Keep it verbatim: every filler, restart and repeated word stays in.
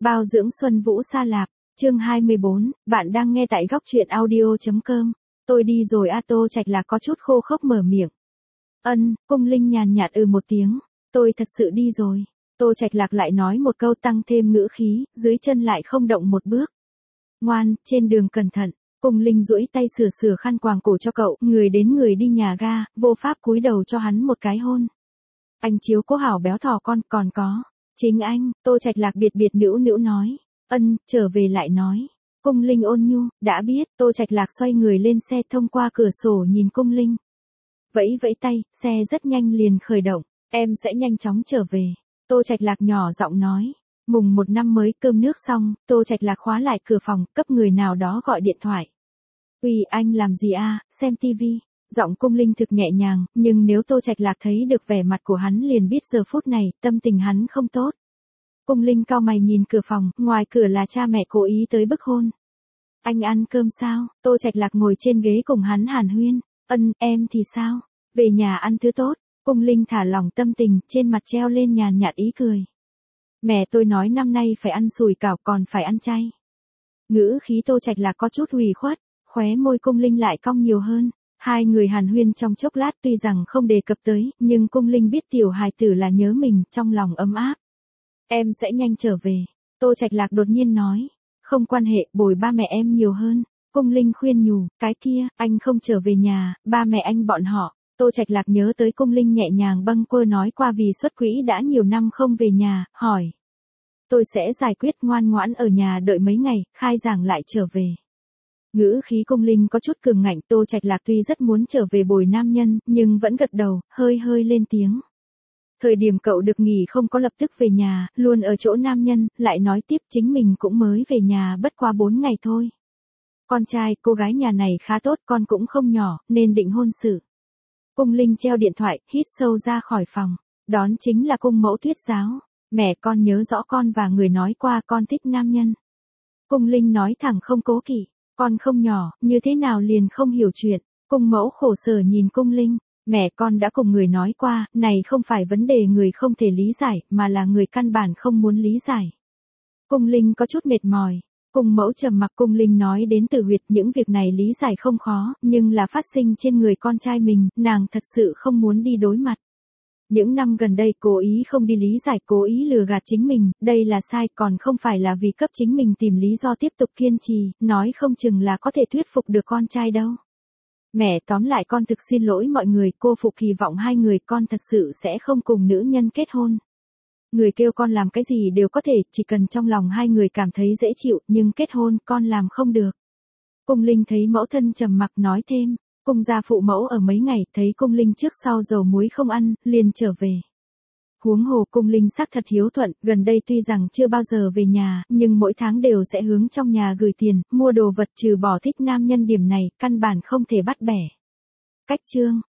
Bao dưỡng Xuân Vũ Sa Lạp, chương hai mươi bốn, bạn đang nghe tại góc truyện audio.com. Tôi đi rồi a. Tô Trạch Lạc có chút khô khốc mở miệng. Ân, Cung Linh nhàn nhạt ừ một tiếng, tôi thật sự đi rồi. Tô Trạch Lạc lại nói một câu tăng thêm ngữ khí, dưới chân lại không động một bước. Ngoan, trên đường cẩn thận. Cung Linh duỗi tay sửa sửa khăn quàng cổ cho cậu, người đến người đi nhà ga, vô pháp cúi đầu cho hắn một cái hôn. Anh chiếu cố hảo béo thỏ con, còn có. Chính anh, Tô Trạch Lạc biệt biệt nữu nữu nói. Ân, trở về lại nói. Cung Linh ôn nhu, đã biết. Tô Trạch Lạc xoay người lên xe thông qua cửa sổ nhìn Cung Linh. Vẫy vẫy tay, xe rất nhanh liền khởi động. Em sẽ nhanh chóng trở về. Tô Trạch Lạc nhỏ giọng nói. Mùng một năm mới cơm nước xong, Tô Trạch Lạc khóa lại cửa phòng, cấp người nào đó gọi điện thoại. Uy, anh làm gì a? Xem tivi. Giọng Cung Linh thực nhẹ nhàng, nhưng nếu Tô Trạch Lạc thấy được vẻ mặt của hắn liền biết giờ phút này, tâm tình hắn không tốt. Cung Linh cau mày nhìn cửa phòng, ngoài cửa là cha mẹ cố ý tới bức hôn. Anh ăn cơm sao? Tô Trạch Lạc ngồi trên ghế cùng hắn hàn huyên. Ân, em thì sao? Về nhà ăn thứ tốt. Cung Linh thả lỏng tâm tình, trên mặt treo lên nhàn nhạt ý cười. Mẹ tôi nói năm nay phải ăn sủi cảo còn phải ăn chay. Ngữ khí Tô Trạch Lạc có chút ủy khuất, khóe môi Cung Linh lại cong nhiều hơn. Hai người hàn huyên trong chốc lát tuy rằng không đề cập tới, nhưng Cung Linh biết tiểu hài tử là nhớ mình, trong lòng ấm áp. Em sẽ nhanh trở về. Tô Trạch Lạc đột nhiên nói. Không quan hệ, bồi ba mẹ em nhiều hơn. Cung Linh khuyên nhủ, cái kia, anh không trở về nhà, ba mẹ anh bọn họ. Tô Trạch Lạc nhớ tới Cung Linh nhẹ nhàng bâng quơ nói qua vì xuất quỹ đã nhiều năm không về nhà, hỏi. Tôi sẽ giải quyết, ngoan ngoãn ở nhà đợi mấy ngày, khai giảng lại trở về. Ngữ khí Cung Linh có chút cường ngạnh. Tô Trạch Lạc tuy rất muốn trở về bồi nam nhân, nhưng vẫn gật đầu, hơi hơi lên tiếng. Thời điểm cậu được nghỉ không có lập tức về nhà, luôn ở chỗ nam nhân, lại nói tiếp chính mình cũng mới về nhà bất quá bốn ngày thôi. Con trai, cô gái nhà này khá tốt, con cũng không nhỏ, nên định hôn sự. Cung Linh treo điện thoại, hít sâu ra khỏi phòng. Đón chính là cung mẫu thuyết giáo. Mẹ con nhớ rõ con và người nói qua con thích nam nhân. Cung Linh nói thẳng không cố kỵ. Con không nhỏ, như thế nào liền không hiểu chuyện. Cung mẫu khổ sở nhìn Cung Linh. Mẹ con đã cùng người nói qua, này không phải vấn đề người không thể lý giải, mà là người căn bản không muốn lý giải. Cung Linh có chút mệt mỏi. Cung mẫu trầm mặc. Cung Linh nói đến từ huyệt, những việc này lý giải không khó, nhưng là phát sinh trên người con trai mình, nàng thật sự không muốn đi đối mặt. Những năm gần đây cố ý không đi lý giải, cố ý lừa gạt chính mình, đây là sai, còn không phải là vì cấp chính mình tìm lý do tiếp tục kiên trì, nói không chừng là có thể thuyết phục được con trai đâu. Mẹ, tóm lại con thực xin lỗi mọi người, cô phụ kỳ vọng hai người, con thật sự sẽ không cùng nữ nhân kết hôn. Người kêu con làm cái gì đều có thể, chỉ cần trong lòng hai người cảm thấy dễ chịu, nhưng kết hôn con làm không được. Cung Linh thấy mẫu thân trầm mặc nói thêm. Cung gia phụ mẫu ở mấy ngày, thấy Cung Linh trước sau dầu muối không ăn, liền trở về. Huống hồ Cung Linh xác thật hiếu thuận, gần đây tuy rằng chưa bao giờ về nhà, nhưng mỗi tháng đều sẽ hướng trong nhà gửi tiền, mua đồ vật, trừ bỏ thích nam nhân điểm này, căn bản không thể bắt bẻ. Cách chương,